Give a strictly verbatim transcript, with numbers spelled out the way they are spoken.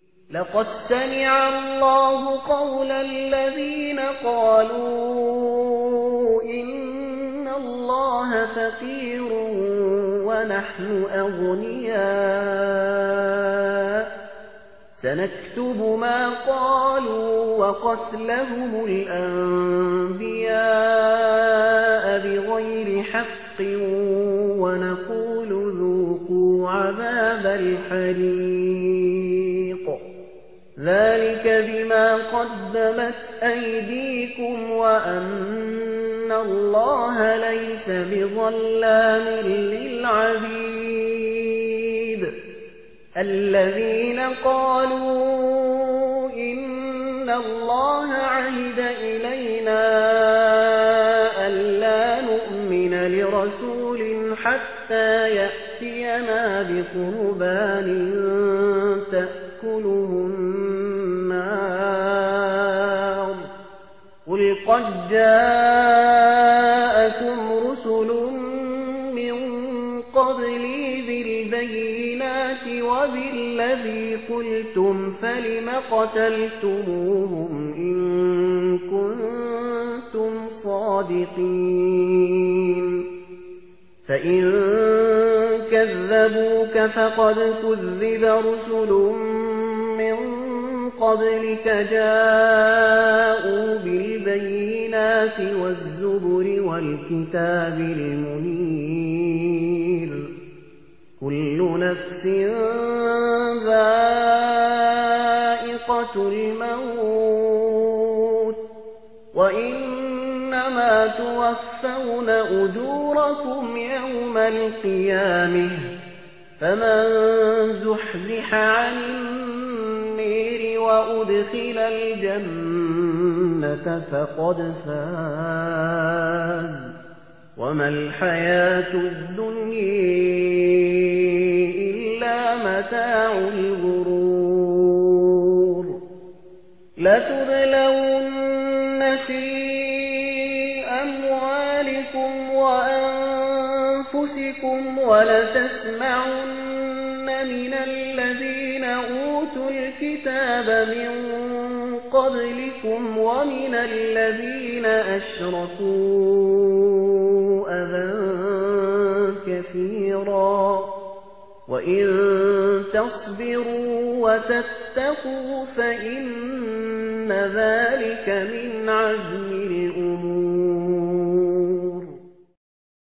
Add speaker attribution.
Speaker 1: لقد سمع الله قول الذين قالوا إن الله فقير ونحن أغنياء سنكتب ما قالوا وقتلهم الأنبياء بغير حق ونقول ذوقوا عذاب الحريق ذلك بما قدمت أيديكم وأن الله ليس بظلام للعبيد الذين قالوا إن الله عهد إلينا ألا نؤمن لرسول حتى يأتينا بقربان تأكله النار قل قد جاءكم رسل من قبلي بالبينات وبالذي قلتم فلم قتلتموهم إن كنتم صادقين فإن كذبوك فقد كذب رسل من قبلك جاءوا بالبينات والزبر والكتاب المنير كل نفس ذائقة الموت وإنما توفون أجوركم يوم القيامة فمن زحزح عن النير وأدخل الجنة فقد فاز وما الحياة الدنيا إلا متاع الغرور لتبلون في أموالكم وأنفسكم ولتسمعن من الذين أوتوا الكتاب من قبلكم ومن الذين أشركوا أذى كثيرا وإن تصبروا وتتقوا فإن ذلك من عزم الأمور